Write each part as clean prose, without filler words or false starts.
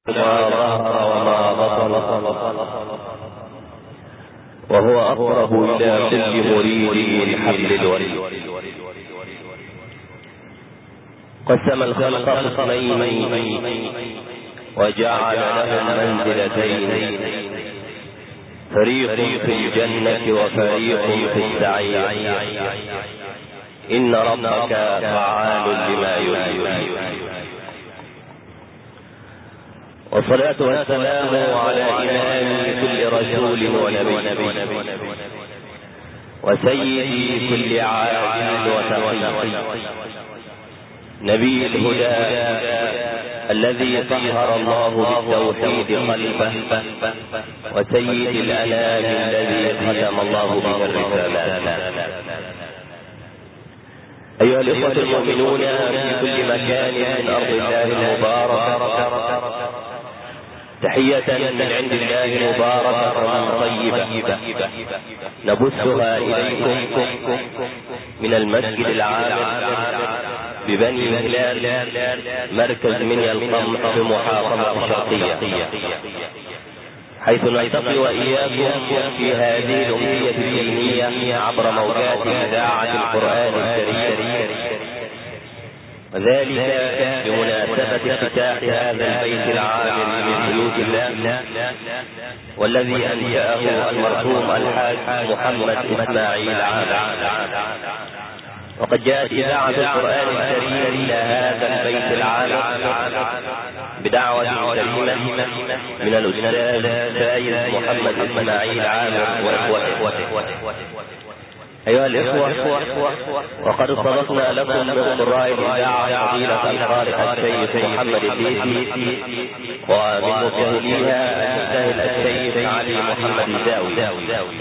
ما ظهر وما بطن، وهو أقرب إلى كل مريد من حبل الوريد. قسم الخلق قسمين وجعل لهم منزلتين، فريق في الجنة وفريق في السعير، إن ربك فعال لما يريد. والصلاة والسلام على إمام كل رسول ونبي وسيد كل عابد وتقي، نبي الهدى الذي طهر الله بالتوحيد قلبه، وسيد الأنام الذي ختم الله به الرسالات. أيها الإخوة المؤمنون في كل مكان من أرض الله المباركة، تحية من عند الله مباركة طيبة نبثها إليكم من المسجد العام ببني هلال، مركز منيا القمح في محافظة الشرقية، حيث نلتقي وإياكم في هذه الأمنية الدينية عبر موجات إذاعة القرآن الكريم، وذلك بمناسبة افتتاح هذا البيت العامر من بيوت الله، والذي أنشأه المرحوم الحاج محمد إسماعيل عامر. وقد جاءت إذاعة القرآن الكريم إلى هذا البيت العامر بدعوة كريمة من الأستاذ سيد محمد إسماعيل عامر وإخوته. أيها الإخوة، وقد صدقنا لكم من قراء الإذاعة فضيلة القارئ الشيخ محمد الليثي، ومن مشاهديها المجتهد الشيخ علي محمد الزاوي.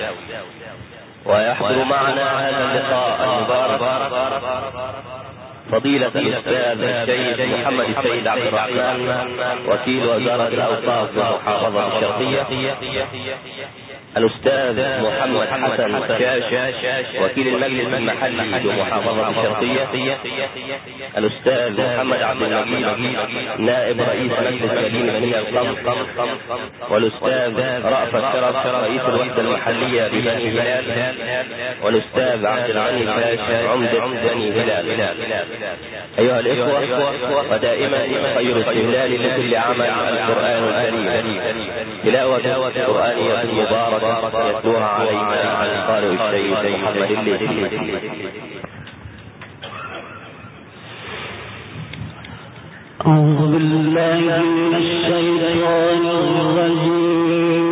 ويحضر معنا هذا اللقاء المبارك فضيلة الأستاذ الشيخ محمد السيد عبد الرحمن، وكيل وزارة الأوقاف بمحافظة الشرقية، الأستاذ محمد حسن شاش، وكيل المجلس المحلي بمحافظة الشرقية، الأستاذ محمد عبد المجيد نائب رئيس مجلس مدينة منيا القمح، والأستاذ رأفت شرف رئيس الوحدة المحلية ببني هلال، والأستاذ عبد الغني شاش عمدة بني هلال. أيها الإخوة، ودائما خير استهلال لكل عمل القرآن الكريم، تلاوة قرآنية مباركة يتلوها علينا القارئ السيد محمد الليثي. أعوذ بالله من الشيطان الرجيم.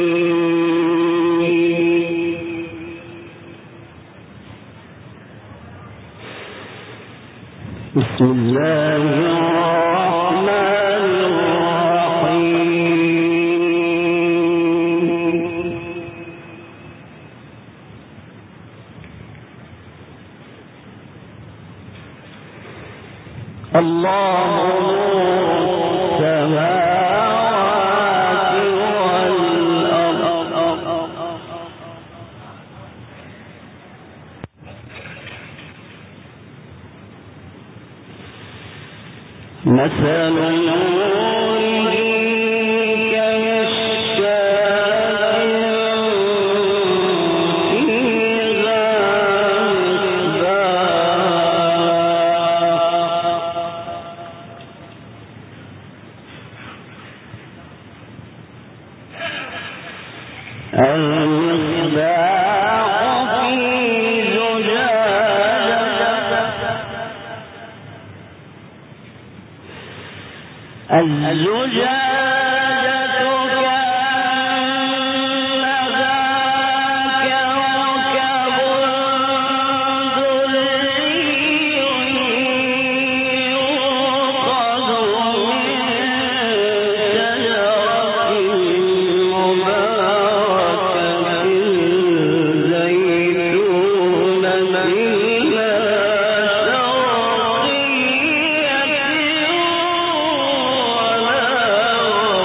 بسم الله الرحمن الرحيم. الله نور السماوات والأرض، مثل نوره كمشكاة فيها المصباح في الزجاجة كأنها كوكب دري يوقد من شجرة مباركة زيتونة لا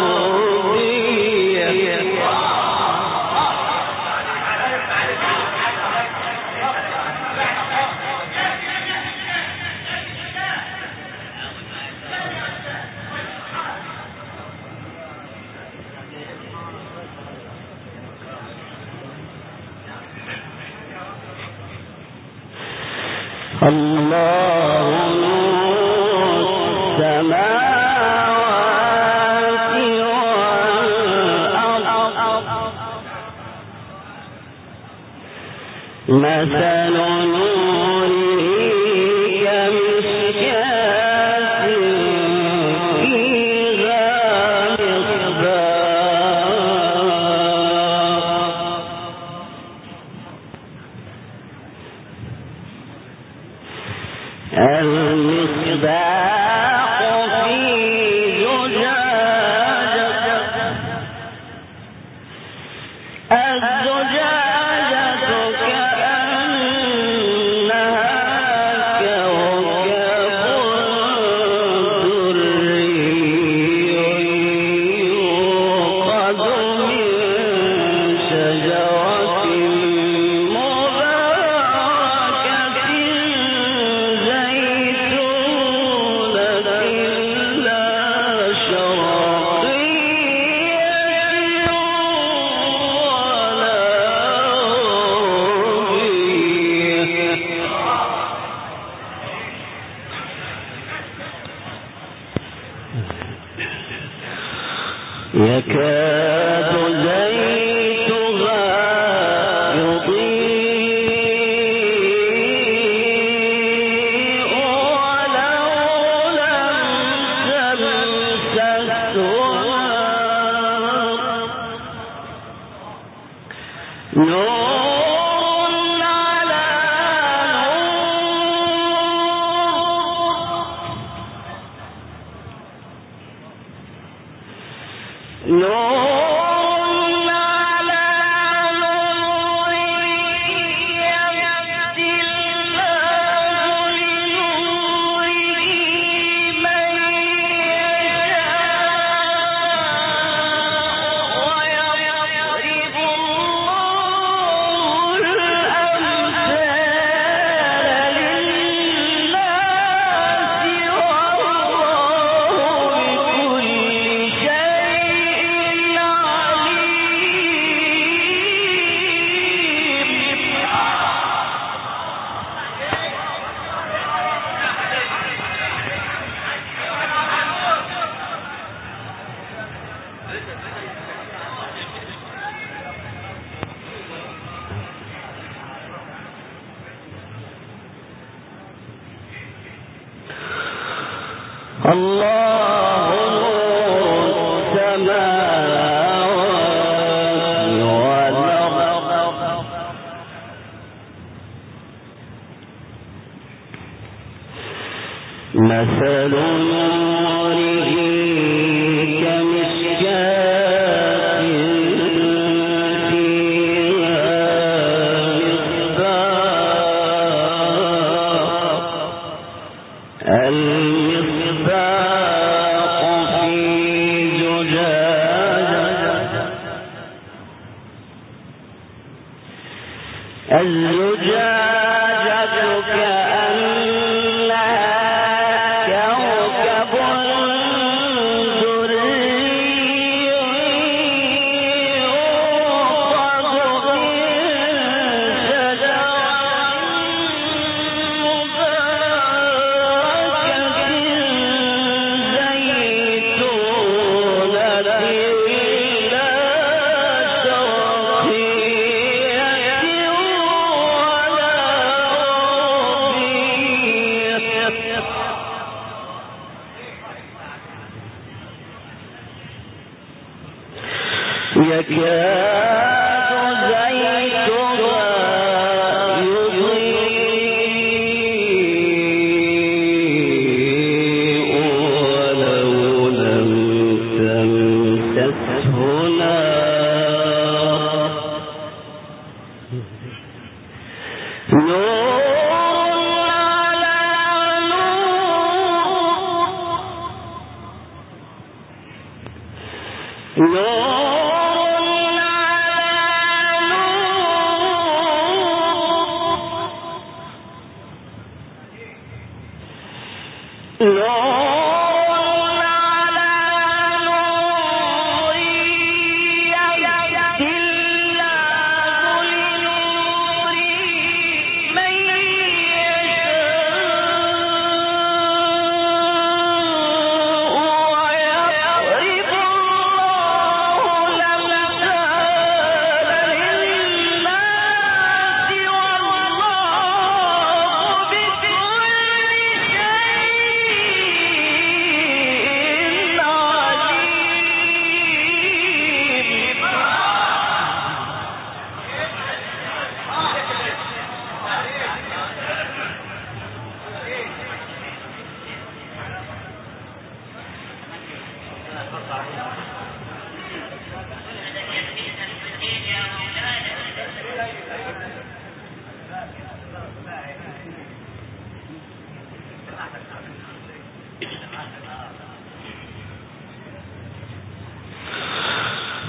من يشاء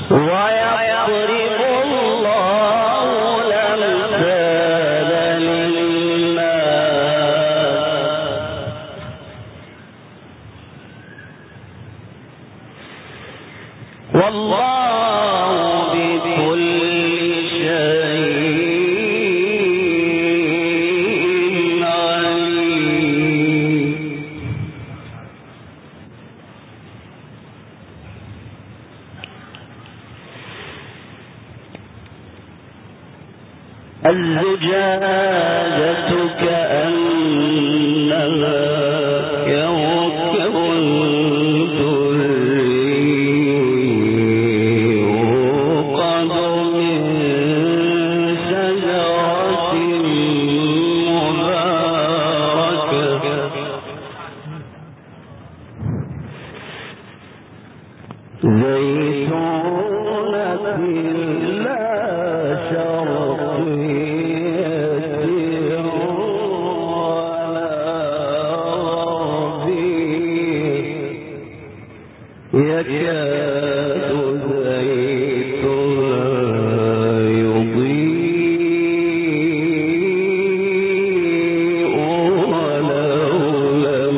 الزجاجة كأنها كوكب دري يوقد من شجرة مباركة زيتونة لا شرقية ولا غربية يكاد زيتها يضيء ولو لم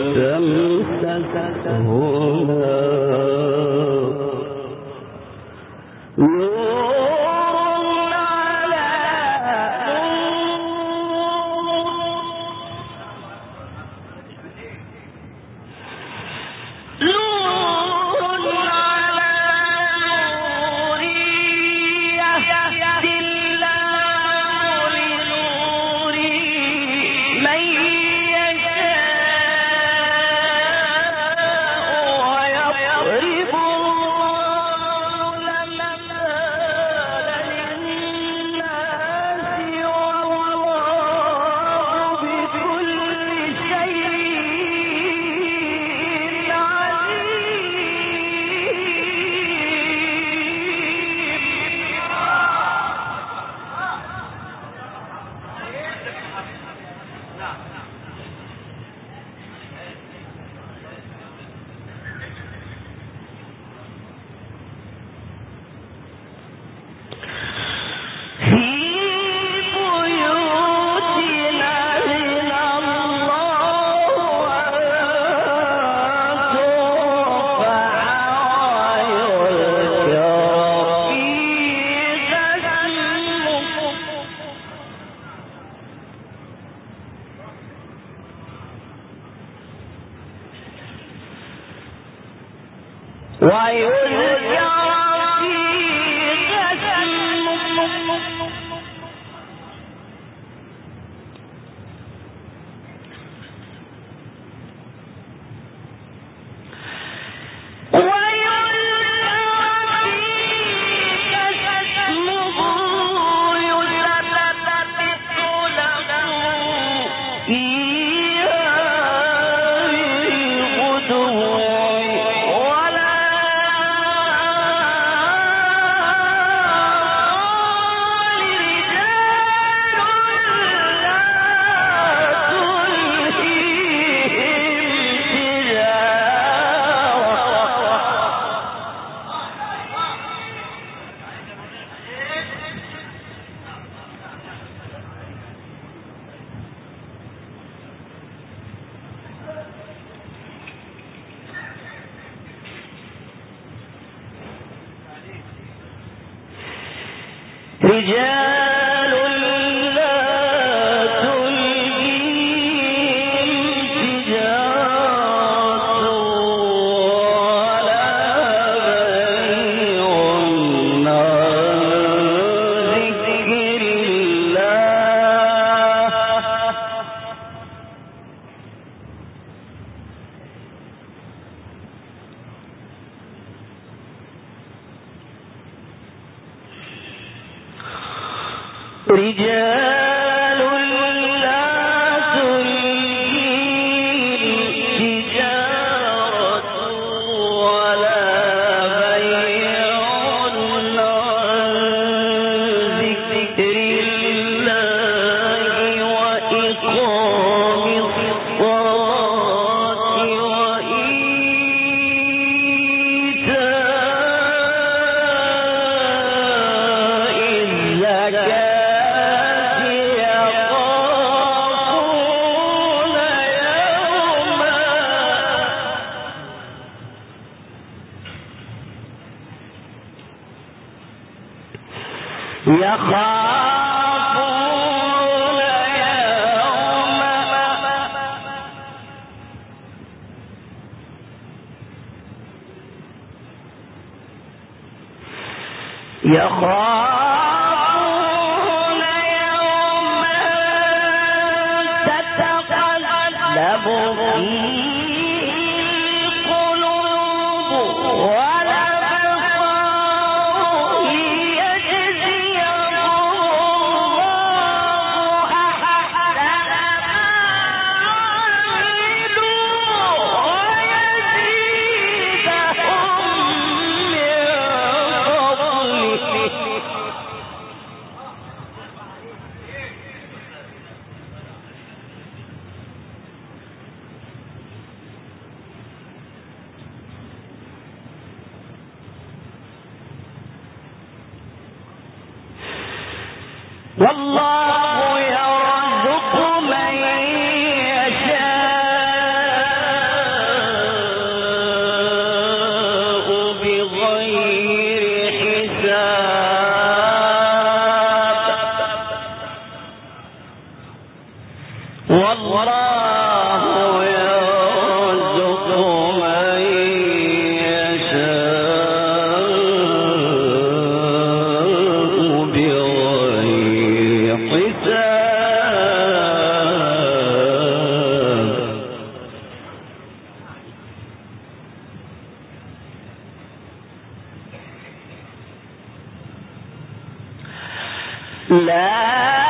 تمسسه رجال لا تلهيهم تجارة ولا بيع عن ذكر الله رجال لا تلهيهم تجارة ولا بيع عن ذكر الله وإقام الصلاة وإيتاء يخافون يوما تتقلب فيه القلوب والأبصار ليجزيهم الله أحسن ما عملوا ويزيدهم من والله يرزق من يشاء بغير حساب والله يرزق من يشاء بغير حساب لا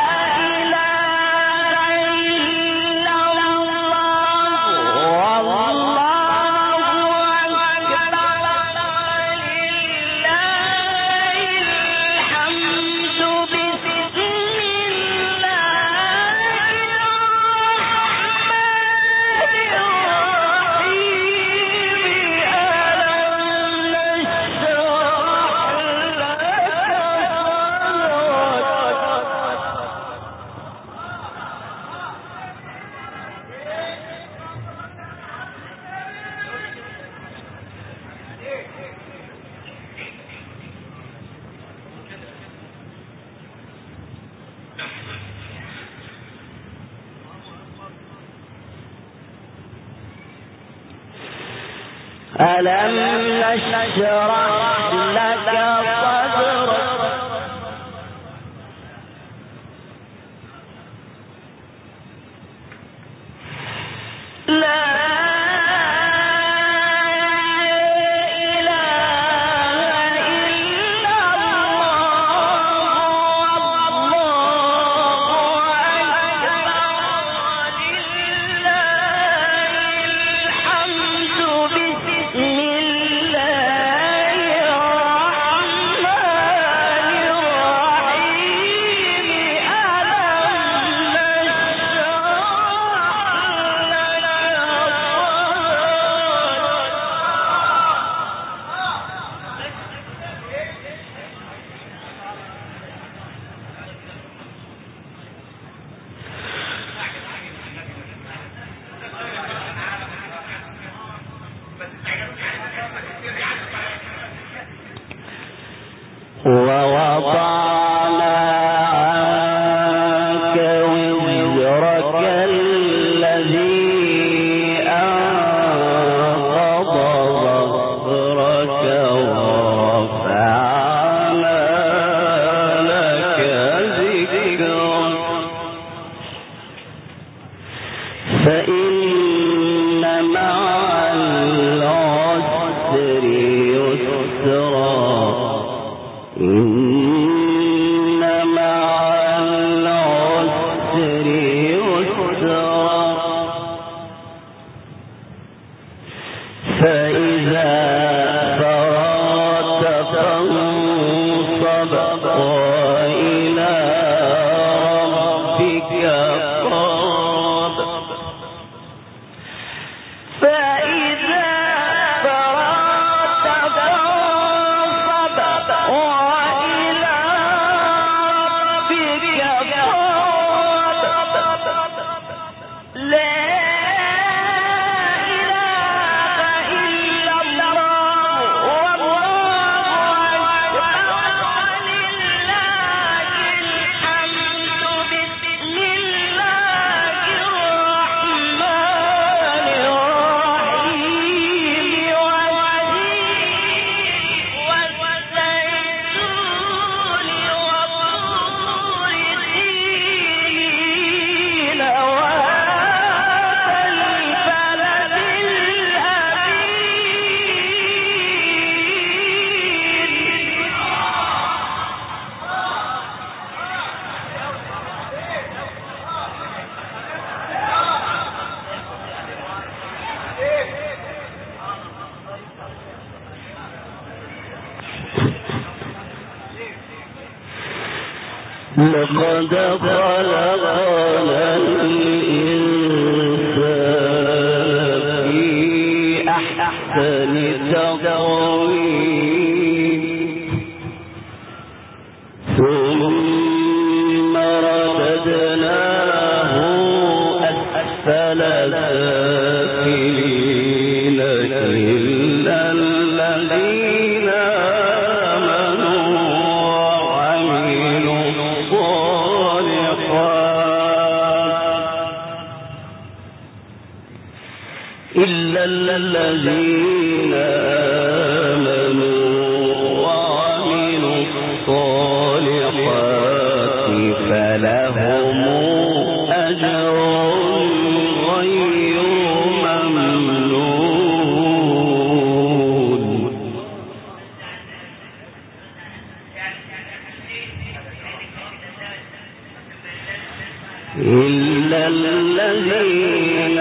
ألم نشرح لك صدرك لا ووضعنا عنك وزرك الذي أنقض ظهرك ورفعنا لك ذكرك فإن مع العسر يسرا إن مع العسر يسرا فإذا فرغت فانصب وإلى ربك فارغب فإذا فرغت فانصب وإلى ربك فارغب لا إله إلا الله والله أكبر ولله لقد خلقنا الإنسان في أحسن تقويم ثم رددناه أسفل سافلين إلا الذين الذين آمنوا وعملوا الصالحات فلهم أجر غير ممنون إلا الذين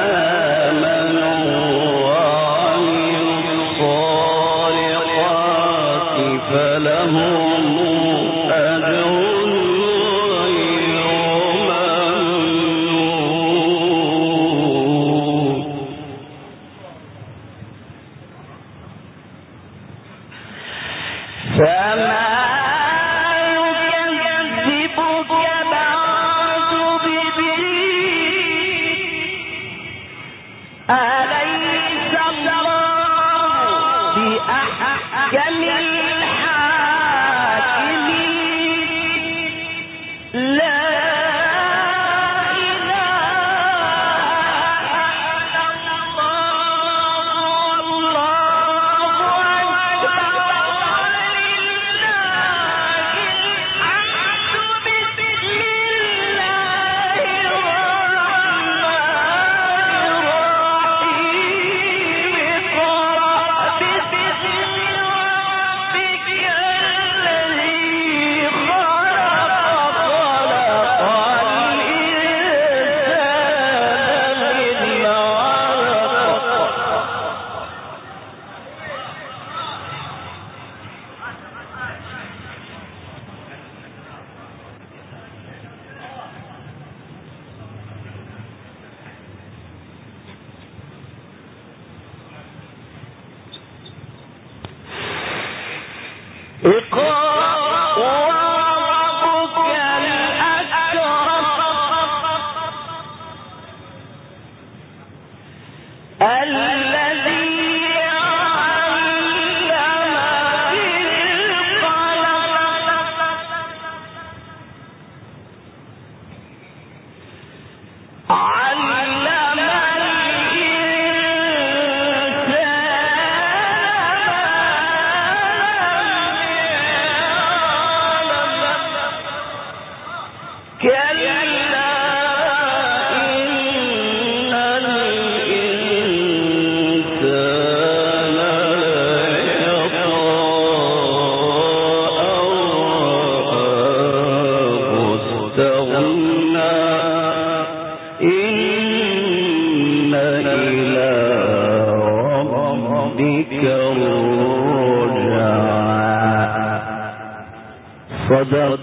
صدق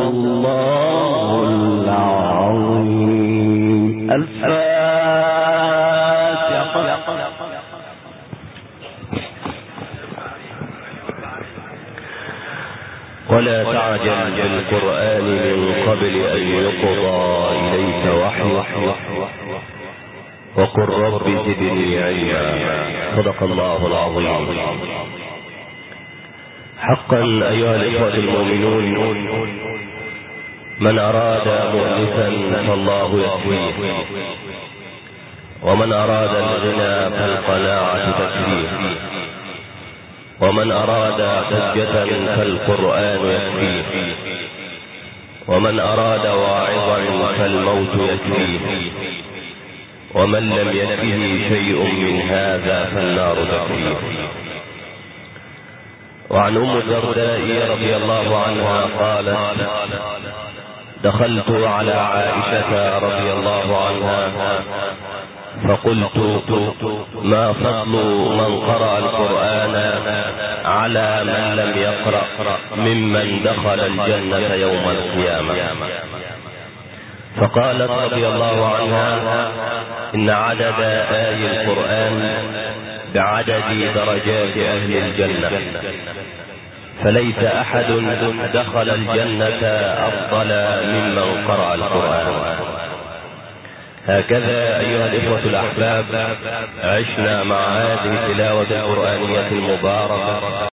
الله العظيم. الفاتحة. ولا تعجل بالقرآن من قبل أن يقضى إليك وحيه وقل رب زدني علما. صدق الله العظيم. حقا أيها الإخوة المؤمنون، من أراد مؤنسا فالله يكفيه، ومن أراد الغنى فالقناعة تكفيه، ومن أراد ضجة فالقرآن يكفيه، ومن أراد واعظا فالموت يكفيه، ومن لم يكفه شيء من هذا فالنار تكفيه. وعن أم الدرداء رضي الله عنها قالت: دخلت على عائشة رضي الله عنها فقلت: ما فضل من قرأ القرآن على من لم يقرأ ممن دخل الجنة يوم القيامة؟ فقالت رضي الله عنها: إن عدد آي القرآن بعدد درجات أهل الجنة، فليس أحد دخل الجنة أفضل ممن قرأ القرآن. هكذا أيها الإخوة الأحباب عشنا مع هذه التلاوة القرآنية المباركة